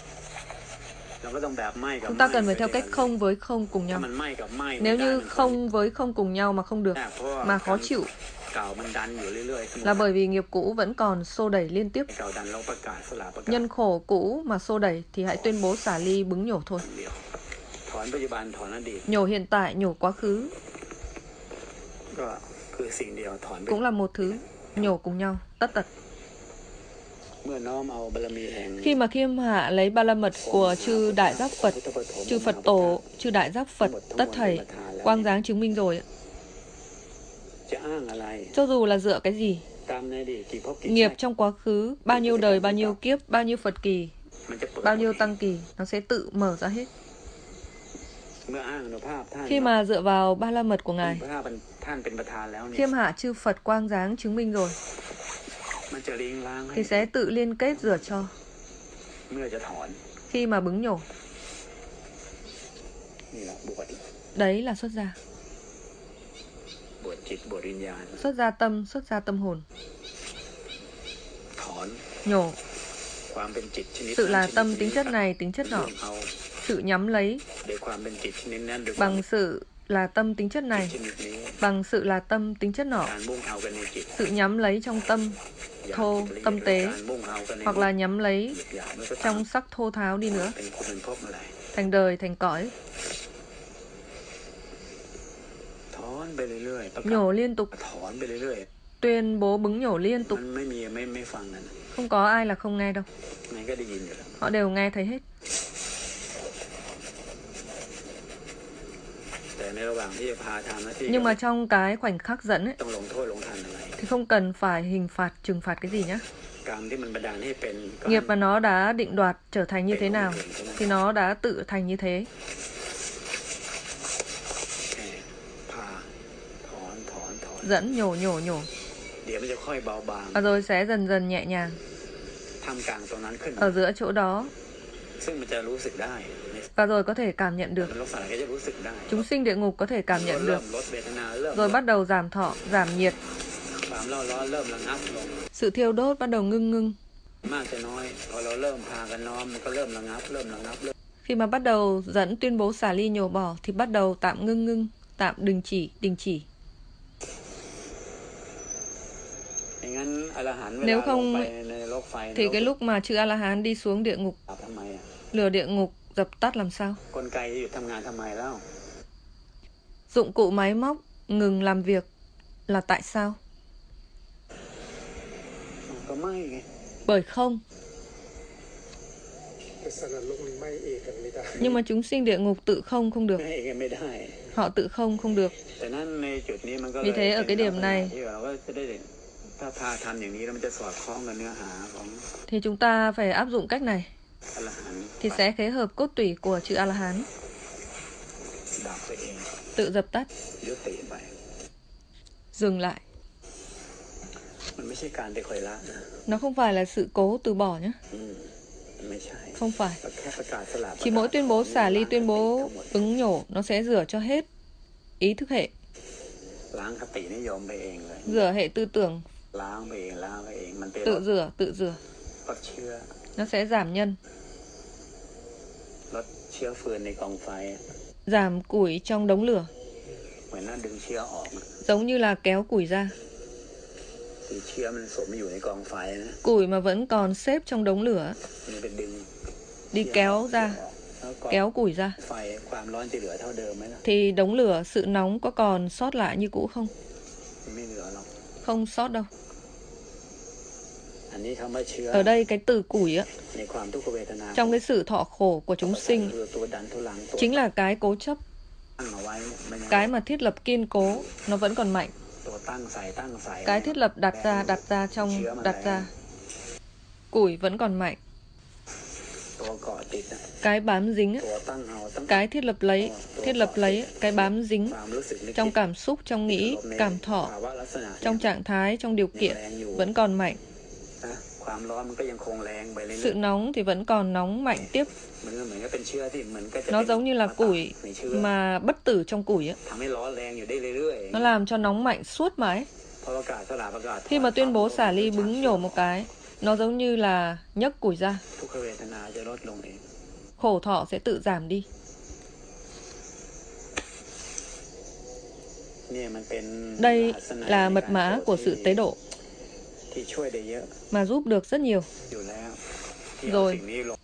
Chúng ta cần phải theo cách không với không cùng nhau. Nếu như không với không cùng nhau mà không được, mà khó chịu, là bởi vì nghiệp cũ vẫn còn xô đẩy liên tiếp. Nhân khổ cũ mà xô đẩy thì hãy tuyên bố xả ly bứng nhổ thôi. Nhổ hiện tại, nhổ quá khứ cũng là một thứ, nhổ cùng nhau, tất tật. Khi mà khiêm hạ lấy ba la mật của chư Đại Giác Phật, chư Phật Tổ, chư Đại Giác Phật, tất thảy, quang dáng chứng minh rồi, cho dù là dựa cái gì, nghiệp trong quá khứ, bao nhiêu đời, bao nhiêu kiếp, bao nhiêu Phật kỳ, bao nhiêu tăng kỳ, nó sẽ tự mở ra hết. Khi mà dựa vào ba la mật của Ngài, khiêm hạ chư Phật quang dáng chứng minh rồi, thì sẽ tự liên kết rửa cho khi mà bứng nhổ. Đấy là xuất gia. Xuất gia tâm, xuất gia tâm hồn. Nhổ. Sự là tâm tính chất này, tính chất nọ. Sự nhắm lấy bằng sự là tâm tính chất này, bằng sự là tâm tính chất nọ. Sự nhắm lấy trong tâm thô, tâm tế, hoặc là nhắm lấy trong sắc thô tháo đi nữa, thành đời, thành cõi. Nhổ liên tục, tuyên bố bứng nhổ liên tục. Không có ai là không nghe đâu. Họ đều nghe thấy hết. Nhưng mà trong cái khoảnh khắc dẫn ấy, thì không cần phải hình phạt, trừng phạt cái gì nhé. Nghiệp mà nó đã định đoạt trở thành như thế nào, thì nó đã tự thành như thế. Dẫn, nhổ, nhổ, nhổ. Và rồi sẽ dần dần nhẹ nhàng ở giữa chỗ đó. Và rồi có thể cảm nhận được. Chúng sinh địa ngục có thể cảm nhận được. Rồi bắt đầu giảm thọ, giảm nhiệt. Sự thiêu đốt bắt đầu ngưng ngưng. Khi mà bắt đầu dẫn tuyên bố xả ly nhổ bỏ, thì bắt đầu tạm ngưng ngưng, tạm đình chỉ, đình chỉ. Nếu không thì cái lúc mà chư A-la-hán đi xuống địa ngục, lửa địa ngục dập tắt làm sao? Dụng cụ máy móc ngừng làm việc là tại sao? Bởi không. Nhưng mà chúng sinh địa ngục tự không không được. Họ tự không không được. Vì thế ở cái điểm này thì chúng ta phải áp dụng cách này, thì sẽ khế hợp cốt tủy của chữ A-la-hán. Tự dập tắt, dừng lại. Nó không phải là sự cố từ bỏ nhé. Không phải. Chỉ mỗi tuyên bố xả ly, tuyên bố ứng nhổ, nó sẽ rửa cho hết ý thức hệ, rửa hệ tư tưởng, tự rửa, tự rửa. Nó sẽ giảm nhân, giảm củi trong đống lửa, giống như là kéo củi ra. Củi mà vẫn còn xếp trong đống lửa, đi kéo ra, kéo củi ra, thì đống lửa, sự nóng có còn sót lại như cũ không? Không sót đâu. Ở đây cái từ củi á, trong cái sự thọ khổ của chúng sinh, chính là cái cố chấp, cái mà thiết lập kiên cố, nó vẫn còn mạnh. Cái thiết lập đặt ra, đặt ra trong đặt ra, củi vẫn còn mạnh. Cái bám dính á, cái thiết lập lấy, thiết lập lấy, cái bám dính trong cảm xúc, trong nghĩ, cảm thọ, trong trạng thái, trong điều kiện vẫn còn mạnh. Sự nóng thì vẫn còn nóng mạnh tiếp. Nó giống như là củi mà bất tử trong củi ấy. Nó làm cho nóng mạnh suốt mãi. Khi mà tuyên bố xả ly bứng nhổ một cái, nó giống như là nhấc củi ra. khổ thọ sẽ tự giảm đi. Đây là mật mã của sự tế độ mà giúp được rất nhiều rồi,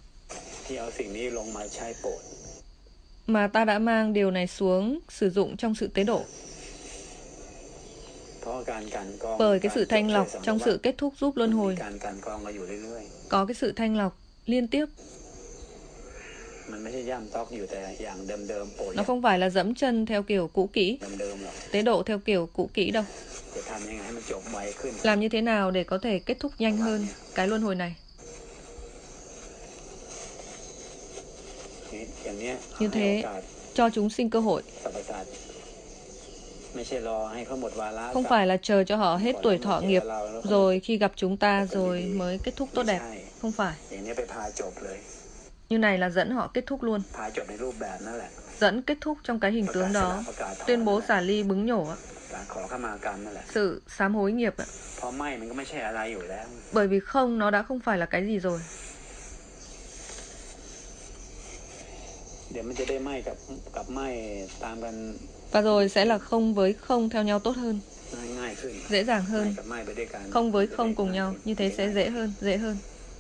mà ta đã mang điều này xuống sử dụng trong sự tế độ. Bởi cái sự thanh lọc trong sự kết thúc giúp luân hồi, có cái sự thanh lọc liên tiếp. Nó không phải là dẫm chân theo kiểu cũ kỹ, tế độ theo kiểu cũ kỹ đâu. Làm như thế nào để có thể kết thúc nhanh hơn cái luân hồi này? Như thế, cho chúng sinh cơ hội. Không phải là chờ cho họ hết tuổi thọ nghiệp, rồi khi gặp chúng ta rồi mới kết thúc tốt đẹp. Không phải. Như này là dẫn họ kết thúc luôn. Dẫn kết thúc trong cái hình tướng đó. Tuyên bố xả ly bứng nhổ. Sự sám hối nghiệp. Bởi vì không, nó đã không phải là cái gì rồi. Và rồi sẽ là không với không theo nhau tốt hơn, dễ dàng hơn. Không với không cùng nhau, như thế sẽ dễ hơn, dễ hơn.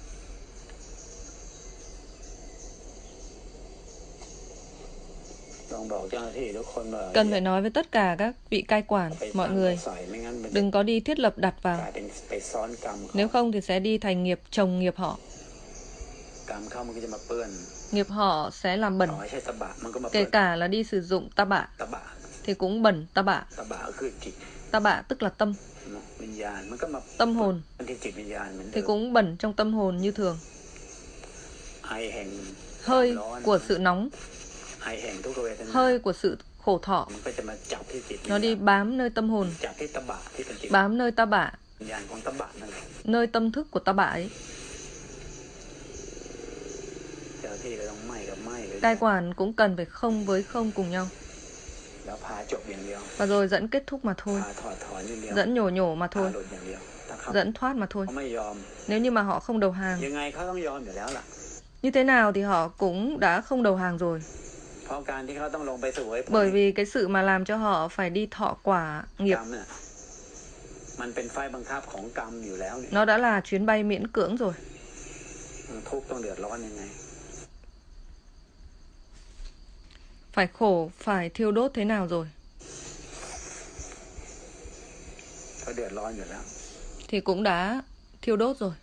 Cần phải nói với tất cả các vị cai quản, mọi người, đừng có đi thiết lập đặt vào. Nếu không thì sẽ đi thành nghiệp chồng nghiệp họ. Nghiệp họ sẽ làm bẩn. Kể cả là đi sử dụng ta bạ thì cũng bẩn ta bạ. Ta bạ tức là tâm. Tâm hồn thì cũng bẩn trong tâm hồn như thường. Hơi của sự nóng, hơi của sự khổ thọ, nó đi bám nơi tâm hồn, bám nơi ta bạ, nơi tâm thức của ta bạ ấy. Cai quản cũng cần phải không với không cùng nhau. Và rồi dẫn kết thúc mà thôi. Dẫn nhổ nhổ mà thôi. Dẫn thoát mà thôi. Nếu như mà họ không đầu hàng, như thế nào thì họ cũng đã không đầu hàng rồi. Bởi vì cái sự mà làm cho họ phải đi thọ quả nghiệp, nó đã là chuyến bay miễn cưỡng rồi. Phải khổ, phải thiêu đốt thế nào rồi thì cũng đã thiêu đốt rồi.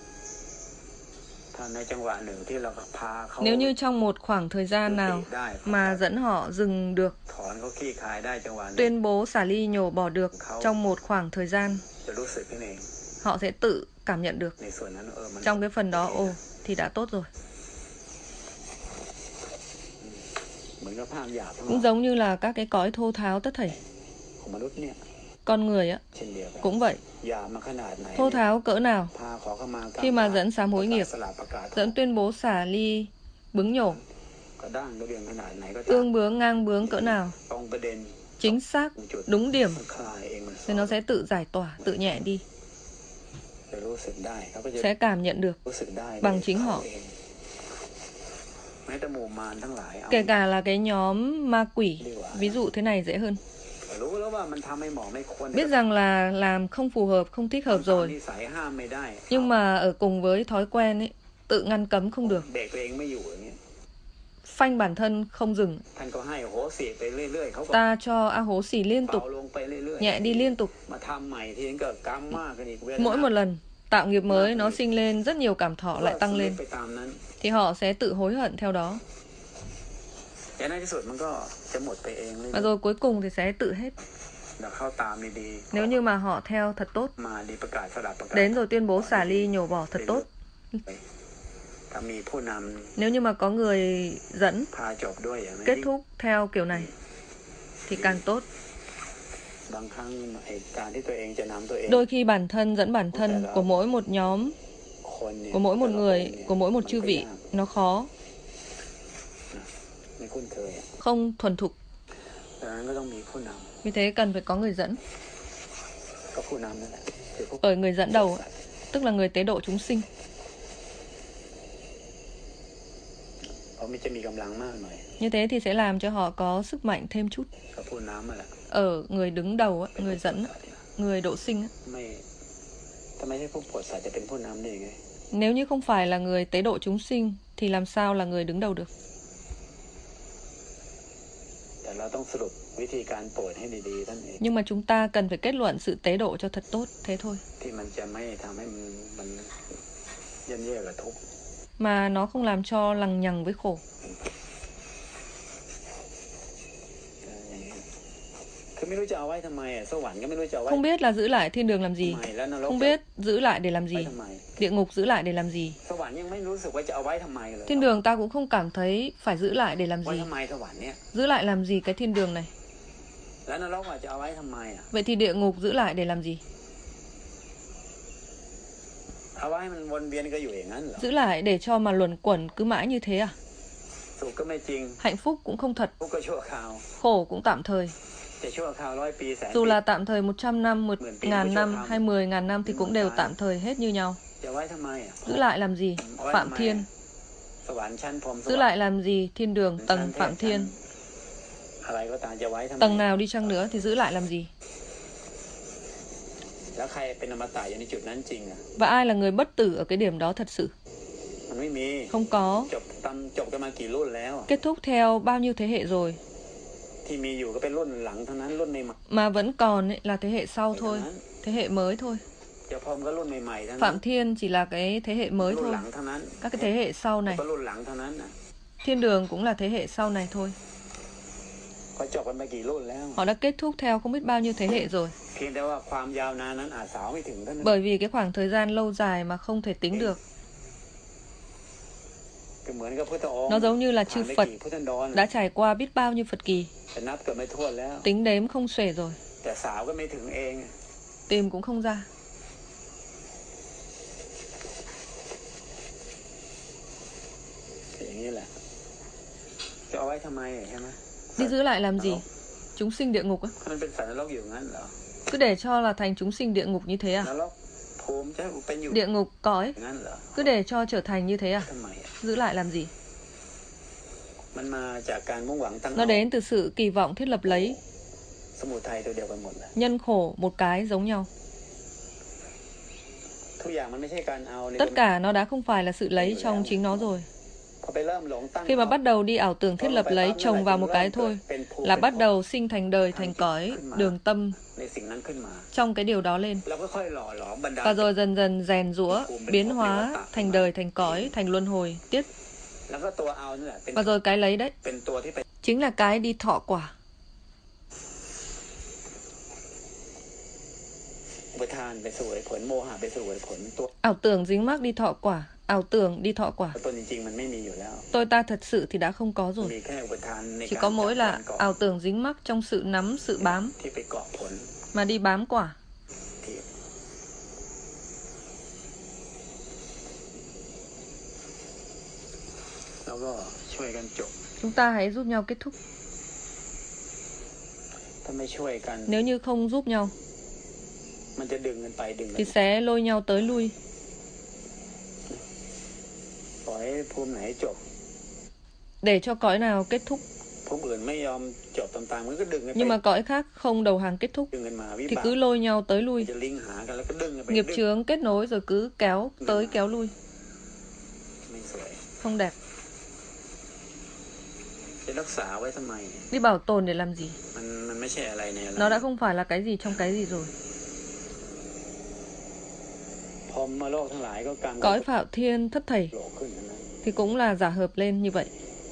Nếu như trong một khoảng thời gian nào mà dẫn họ dừng được, tuyên bố xả ly nhổ bỏ được trong một khoảng thời gian, họ sẽ tự cảm nhận được. Trong cái phần đó, ồ, thì đã tốt rồi. Cũng giống như là các cái cõi thô tháo tất thảy. Con người á, cũng vậy. Thô tháo cỡ nào khi mà dẫn sám hối nghiệp, dẫn tuyên bố xả ly bứng nhổ, ương bướng ngang bướng cỡ nào, chính xác, đúng điểm, thì nó sẽ tự giải tỏa, tự nhẹ đi. Sẽ cảm nhận được bằng chính họ. Kể cả là cái nhóm ma quỷ, ví dụ thế này dễ hơn. Biết rằng là làm không phù hợp, không thích hợp rồi, nhưng mà ở cùng với thói quen ấy, tự ngăn cấm không được. Phanh bản thân không dừng. Ta cho a hố xì liên tục, nhẹ đi liên tục. Mỗi một lần tạo nghiệp mới nó sinh lên rất nhiều cảm thọ lại tăng lên, thì họ sẽ tự hối hận theo đó. Và rồi cuối cùng thì sẽ tự hết. Nếu như mà họ theo thật tốt, đến rồi tuyên bố xả ly nhổ bỏ thật tốt. Nếu như mà có người dẫn kết thúc theo kiểu này thì càng tốt. Đôi khi bản thân dẫn bản thân của mỗi một nhóm, của mỗi một người, của mỗi một chư vị, nó khó, không thuần thục. Vì thế cần phải có người dẫn. Bởi người dẫn đầu, tức là người tế độ chúng sinh. Như thế thì sẽ làm cho họ có sức mạnh thêm chút. Ở người đứng đầu, người dẫn, người độ sinh. Nếu như không phải là người tế độ chúng sinh thì làm sao là người đứng đầu được? Nhưng mà chúng ta cần phải kết luận sự tế độ cho thật tốt, thế thôi. Mà nó không làm cho lằng nhằng với khổ. Không biết là giữ lại thiên đường làm gì, không biết giữ lại để làm gì, địa ngục giữ lại để làm gì. Thiên đường ta cũng không cảm thấy phải giữ lại để làm gì. Giữ lại làm gì cái thiên đường này? Vậy thì địa ngục giữ lại để làm gì? Giữ lại để cho mà luẩn quẩn cứ mãi như thế à? Hạnh phúc cũng không thật, khổ cũng tạm thời. Dù là tạm thời một trăm năm, một ngàn năm hay mười ngàn năm thì cũng đều tạm thời hết như nhau. Giữ lại làm gì? Phạm thiên. Giữ lại làm gì? Thiên đường, tầng Phạm thiên. Tầng nào đi chăng nữa thì giữ lại làm gì? Và ai là người bất tử ở cái điểm đó thật sự? Không có. Kết thúc theo bao nhiêu thế hệ rồi? Mà vẫn còn ấy, là thế hệ sau thôi, thế hệ mới thôi. Phạm thiên chỉ là cái thế hệ mới thôi. Các cái thế hệ sau này. Thiên đường cũng là thế hệ sau này thôi. Họ đã kết thúc theo không biết bao nhiêu thế hệ rồi. Bởi vì cái khoảng thời gian lâu dài mà không thể tính được. Nó giống như là chư Phật đã trải qua biết bao nhiêu Phật kỳ. Tính đếm không xuể rồi. Tìm cũng không ra. Đi giữ lại làm gì? Chúng sinh địa ngục á? Cứ để cho là thành chúng sinh địa ngục như thế à? Địa ngục cõi cứ để cho trở thành như thế à? Giữ lại làm gì? Nó đến từ sự kỳ vọng thiết lập lấy. Nhân khổ một cái giống nhau. Tất cả nó đã không phải là sự lấy trong chính nó rồi. Khi mà bắt đầu đi ảo tưởng thiết lập lấy chồng vào một cái thôi là bắt đầu sinh thành đời thành cõi đường tâm trong cái điều đó lên. Và rồi dần dần rèn rũa, biến hóa thành đời thành cõi, thành luân hồi, tiếp. Và rồi cái lấy đấy chính là cái đi thọ quả. Ảo tưởng dính mắc đi thọ quả, ảo tưởng đi thọ quả. Tôi ta thật sự thì đã không có rồi. Chỉ có mỗi là ảo tưởng dính mắc trong sự nắm, sự bám mà đi bám quả. Chúng ta hãy giúp nhau kết thúc. Nếu như không giúp nhau thì sẽ lôi nhau tới lui. Để cho cõi nào kết thúc. Nhưng mà cõi khác không đầu hàng kết thúc thì cứ lôi nhau tới lui. Nghiệp chướng kết nối rồi cứ kéo tới kéo lui. Không đẹp. Đi bảo tồn để làm gì? Nó đã không phải là cái gì trong cái gì rồi. Cõi Phạm thiên thất thảy thì cũng là giả hợp lên như vậy.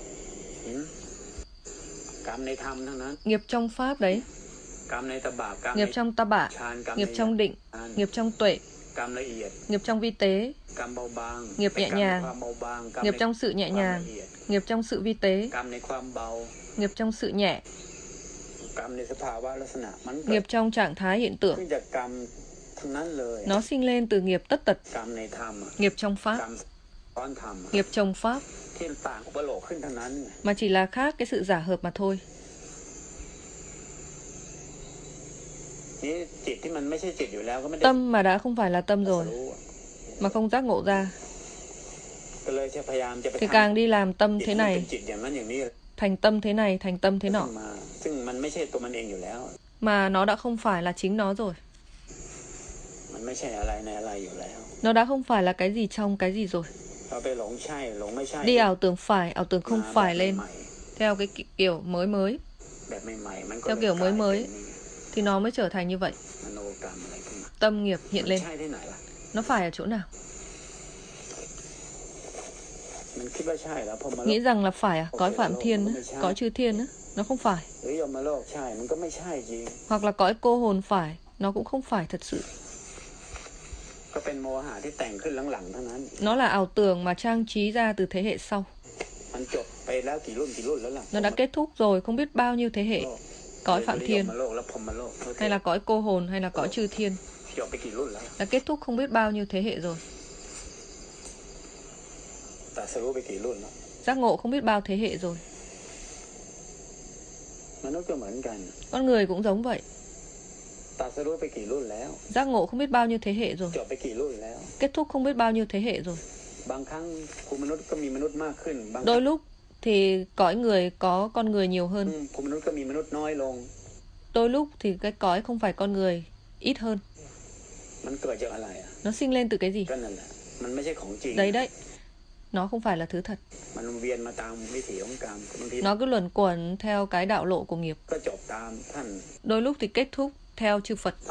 Nghiệp trong Pháp đấy. Nghiệp trong ta bạ, nghiệp trong định, nghiệp trong tuệ, nghiệp trong vi tế, nghiệp nhẹ nhàng, nghiệp trong sự nhẹ nhàng, nghiệp trong sự vi tế, nghiệp trong sự nhẹ, nghiệp trong trạng thái hiện tượng. Nó sinh lên từ nghiệp tất tật. Nghiệp trong Pháp, nghiệp trong Pháp, mà chỉ là khác cái sự giả hợp mà thôi. Tâm mà đã không phải là tâm rồi, mà không giác ngộ ra, thì càng đi làm tâm thế này, thành tâm thế này, thành tâm thế nọ, mà nó đã không phải là chính nó rồi. Nó đã không phải là cái gì trong cái gì rồi. Đi ảo tưởng phải, ảo tưởng không phải lên theo cái kiểu mới mới, theo kiểu mới mới thì nó mới trở thành như vậy. Tâm nghiệp hiện lên. Nó phải ở chỗ nào? Nghĩ rằng là phải à? Cõi Phạm Thiên á, cõi chư thiên á, nó không phải. Hoặc là cõi cô hồn phải, nó cũng không phải thật sự. Nó là ảo tưởng mà trang trí ra từ thế hệ sau. Nó đã kết thúc rồi không biết bao nhiêu thế hệ. Cõi Phạm Thiên, hay là cõi cô hồn, hay là cõi chư thiên, đã kết thúc không biết bao nhiêu thế hệ rồi. Giác ngộ không biết bao thế hệ rồi. Con người cũng giống vậy. Giác ngộ không biết bao nhiêu thế hệ rồi. Kết thúc không biết bao nhiêu thế hệ rồi. Đôi lúc thì cõi người có con người nhiều hơn. Đôi lúc thì cái cõi không phải con người ít hơn. Nó sinh lên từ cái gì? Đấy đấy. Nó không phải là thứ thật. Nó cứ luẩn quẩn theo cái đạo lộ của nghiệp. Đôi lúc thì kết thúc theo chư Phật,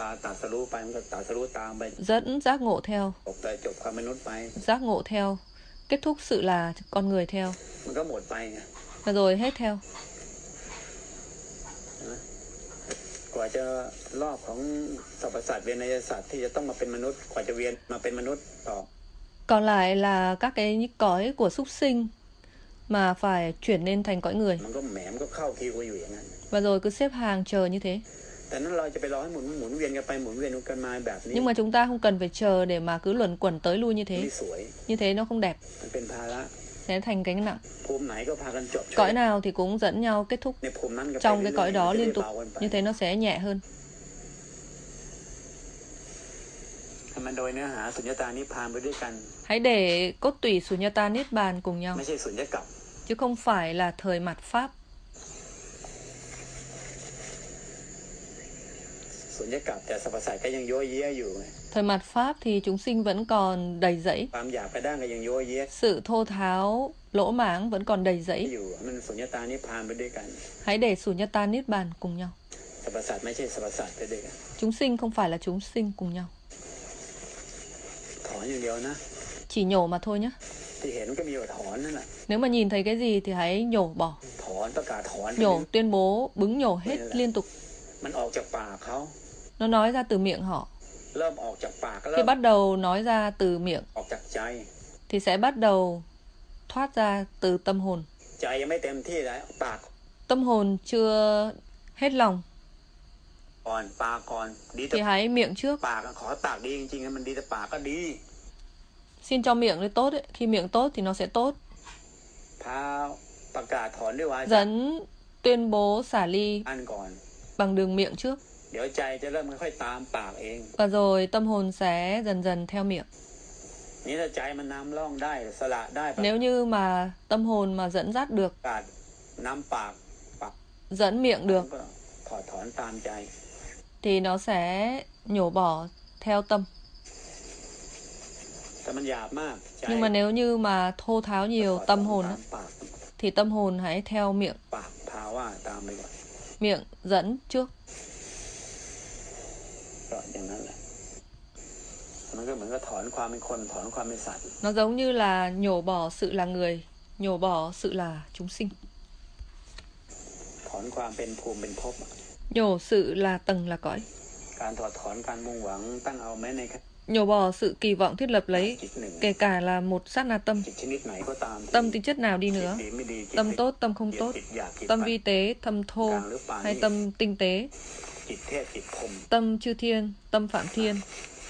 dẫn giác ngộ theo, giác ngộ theo, kết thúc sự là con người theo, và rồi hết theo. Còn lại là các cái cõi của súc sinh mà phải chuyển lên thành cõi người, và rồi cứ xếp hàng chờ như thế. Nhưng mà chúng ta không cần phải chờ để mà cứ luẩn quẩn tới lui như thế. Như thế nó không đẹp, sẽ thành gánh nặng. Cõi nào thì cũng dẫn nhau kết thúc trong cái cõi đó liên tục. Như thế nó sẽ nhẹ hơn. Hãy để cốt tủy Sunyata Niết Bàn cùng nhau, chứ không phải là thời mạt Pháp. Thời mạt Pháp thì chúng sinh vẫn còn đầy rẫy. Sự thô tháo, lỗ mãng vẫn còn đầy rẫy. Hãy để Sunyata Niết Bàn cùng nhau. Chúng sinh không phải là chúng sinh cùng nhau. Chỉ nhổ mà thôi nhé. Nếu mà nhìn thấy cái gì thì hãy nhổ bỏ. Nhổ, tuyên bố, bứng nhổ hết liên tục. Nó nói ra từ miệng họ. Khi bắt đầu nói ra từ miệng thì sẽ bắt đầu thoát ra từ tâm hồn. Tâm hồn chưa hết lòng thì hãy miệng trước. Xin cho miệng nó tốt ấy. Khi miệng tốt thì nó sẽ tốt. Dẫn tuyên bố xả ly bằng đường miệng trước, và rồi tâm hồn sẽ dần dần theo miệng. Nếu như mà tâm hồn mà dẫn dắt được, dẫn miệng được, thì nó sẽ nhổ bỏ theo tâm. Nhưng mà nếu như mà thô tháo nhiều tâm hồn á, thì tâm hồn hãy theo miệng. Miệng dẫn trước. Nó giống như là nhổ bỏ sự là người, nhổ bỏ sự là chúng sinh. Nhổ sự là tầng là cõi. Nhổ bỏ sự kỳ vọng thiết lập lấy, kể cả là một sát na tâm. Tâm tính chất nào đi nữa, tâm tốt, tâm không tốt, tâm vi tế, tâm thô, hay tâm tinh tế, tâm chư thiên, tâm phạm thiên,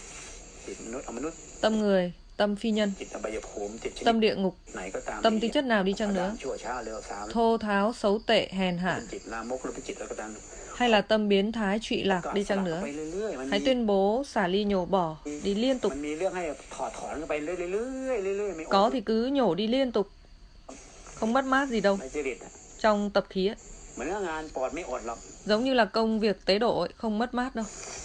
tâm người, tâm phi nhân, tâm địa ngục, tâm tính chất nào đi chăng nữa, thô tháo, xấu tệ, hèn hạ, hay là tâm biến thái trụy lạc đi chăng nữa, hãy tuyên bố xả ly nhổ bỏ đi liên tục. Có thì cứ nhổ đi liên tục, không mất mát gì đâu. Trong tập khí ấy, giống như là công việc tế độ ấy, không mất mát đâu.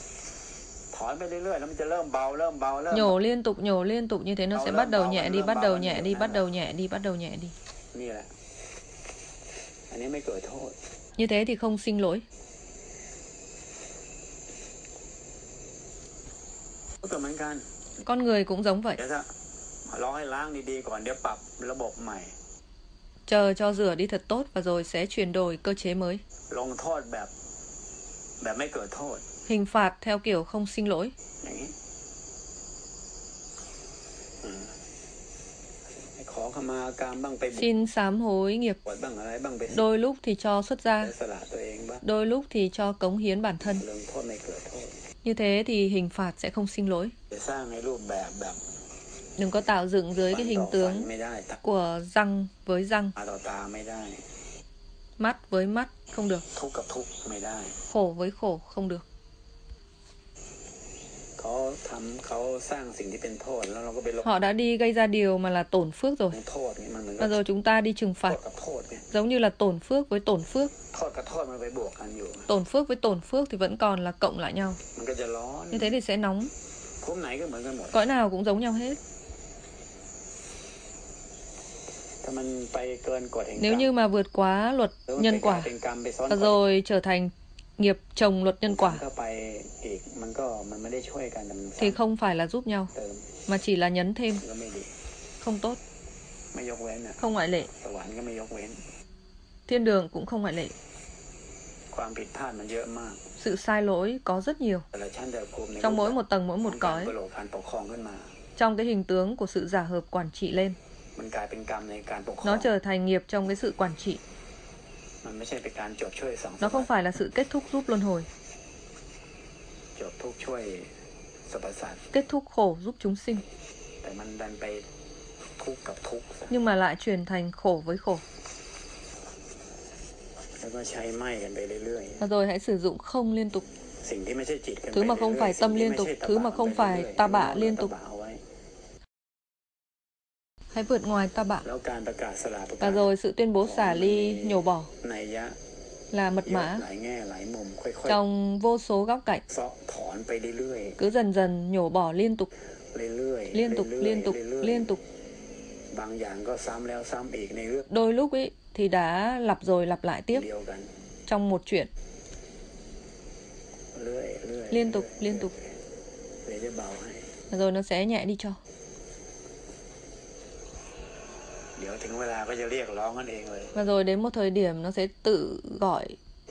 Nhổ liên tục, nhổ liên tục như thế nó sẽ bắt đầu nhẹ đi, bắt đầu nhẹ đi, bắt đầu nhẹ đi, bắt đầu nhẹ đi. Như thế thì không sinh lỗi. Con người cũng giống vậy. Chờ cho rửa đi thật tốt và rồi sẽ chuyển đổi cơ chế mới. Hình phạt theo kiểu không sinh lỗi. Xin sám hối nghiệp. Đôi lúc thì cho xuất gia, đôi lúc thì cho cống hiến bản thân. Như thế thì hình phạt sẽ không sinh lỗi. Đừng có tạo dựng dưới cái hình tướng của răng với răng, mắt với mắt, không được. Khổ với khổ, không được. Họ đã đi gây ra điều mà là tổn phước rồi, và rồi chúng ta đi trừng phạt. Giống như là tổn phước với tổn phước. Tổn phước với tổn phước thì vẫn còn là cộng lại nhau. Như thế thì sẽ nóng. Cõi nào cũng giống nhau hết. Nếu như mà vượt quá luật nhân quả và rồi trở thành nghiệp chồng luật nhân quả thì không phải là giúp nhau, mà chỉ là nhấn thêm. Không tốt. Không ngoại lệ. Thiên đường cũng không ngoại lệ. Sự sai lỗi có rất nhiều trong mỗi một tầng, mỗi một cõi, trong cái hình tướng của sự giả hợp quản trị lên. Nó trở thành nghiệp trong cái sự quản trị. Nó không phải là sự kết thúc giúp luân hồi. Kết thúc khổ giúp chúng sinh. Nhưng mà lại chuyển thành khổ với khổ. Và rồi hãy sử dụng không liên tục. Thứ mà không phải tâm liên tục, thứ mà không phải ta bạ liên tục. Hãy vượt ngoài ta bạ. Và rồi sự tuyên bố xả ly nhổ bỏ là mật mã trong vô số góc cạnh. Cứ dần dần nhổ bỏ liên tục, liên tục, liên tục, liên tục. Đôi lúc ấy thì đã lặp rồi lặp lại tiếp trong một chuyện. Liên tục, liên tục. Rồi nó sẽ nhẹ đi cho. Và rồi đến một thời điểm nó sẽ tự gọi.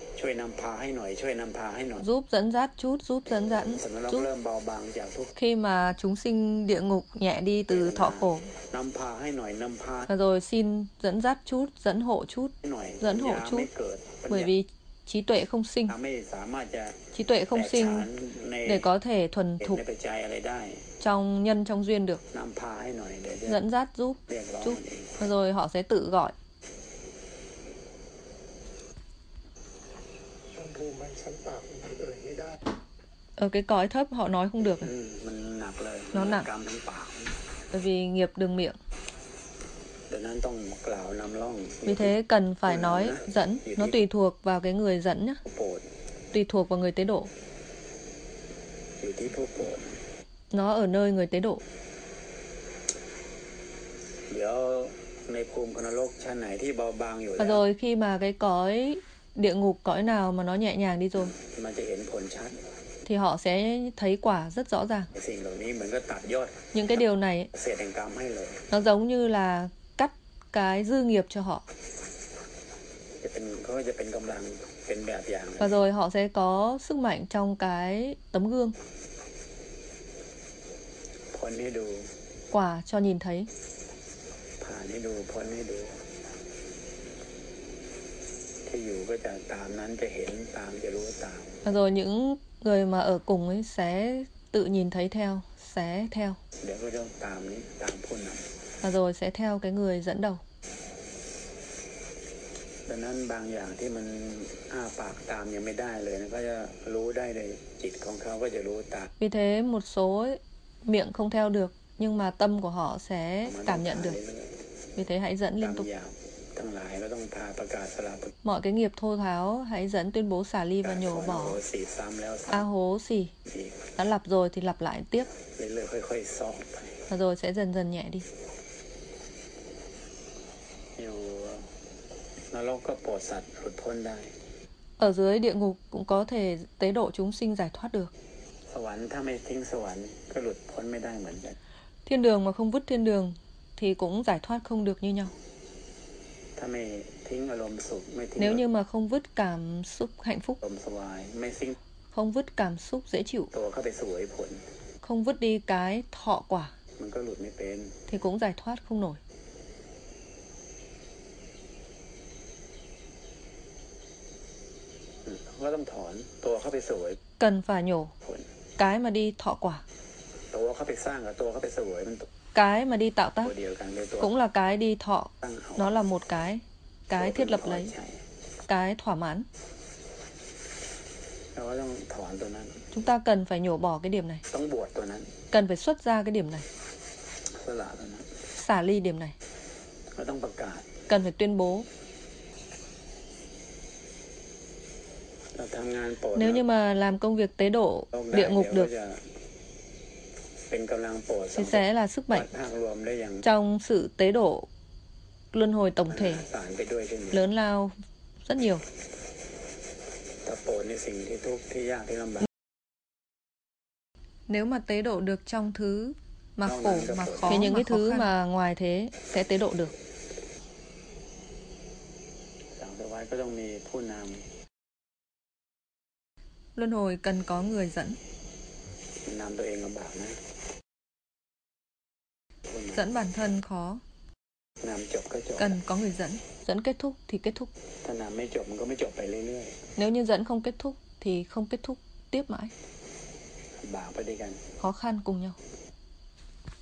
Giúp dẫn dắt chút, giúp dẫn dẫn chút. Khi mà chúng sinh địa ngục nhẹ đi từ thọ khổ. Và rồi xin dẫn dắt chút, dẫn hộ chút, dẫn hộ chút. Bởi vì trí tuệ không sinh. Trí tuệ không sinh để có thể thuần thục trong nhân trong duyên được. Dẫn dắt giúp chút. Và rồi họ sẽ tự gọi. Ở cái cõi thấp họ nói không được. Nó nặng. Bởi vì nghiệp đường miệng. Vì thế cần phải nói dẫn. Nó tùy thuộc vào cái người dẫn nhé. Tùy thuộc vào người tế độ. Nó ở nơi người tế độ. Và rồi khi mà cái cõi địa ngục, cõi nào mà nó nhẹ nhàng đi rồi thì họ sẽ thấy quả rất rõ ràng. Những cái điều này nó giống như là cắt cái dư nghiệp cho họ. Và rồi họ sẽ có sức mạnh trong cái tấm gương. Quả cho nhìn thấy. Và rồi những người mà ở cùng ấy sẽ tự nhìn thấy theo, sẽ theo. Và rồi sẽ theo cái người dẫn đầu. ดังนั้นบางอย่างที่มันอ้าปากตามยังไม่ได้เลยก็จะรู้ได้เลยจิตของเขาก็จะรู้ตาม Vì thế một số ấy, miệng không theo được nhưng mà tâm của họ sẽ cảm nhận được. Vì thế hãy dẫn liên tục. Mọi cái nghiệp thô tháo hãy dẫn tuyên bố xả ly và nhổ bỏ. A hố xỉ đã lặp rồi thì lặp lại tiếp. Và rồi sẽ dần dần nhẹ đi. Ở dưới địa ngục cũng có thể tế độ chúng sinh giải thoát được. Thiên đường mà không vứt thiên đường thì cũng giải thoát không được như nhau. Nếu như mà không vứt cảm xúc hạnh phúc, không vứt cảm xúc dễ chịu, không vứt đi cái thọ quả, thì cũng giải thoát không nổi. Cần phải nhổ cái mà đi thọ quả. Cái mà đi tạo tác cũng là cái đi thọ. Nó là một cái Cái thiết lập lấy, cái thỏa mãn. Chúng ta cần phải nhổ bỏ cái điểm này, cần phải xuất ra cái điểm này, xả ly điểm này, cần phải tuyên bố. Nếu như mà làm công việc tế độ địa ngục được thì sẽ là sức mạnh trong sự tế độ luân hồi tổng thể lớn lao rất nhiều. Nếu mà tế độ được trong thứ mà khổ, mà khó, thì những cái thứ khăn mà ngoài thế sẽ tế độ được. Luân hồi cần có người dẫn. Dẫn bản thân khó, cần có người dẫn. Dẫn kết thúc thì kết thúc. Nếu như dẫn không kết thúc thì không kết thúc tiếp mãi. Khó khăn cùng nhau.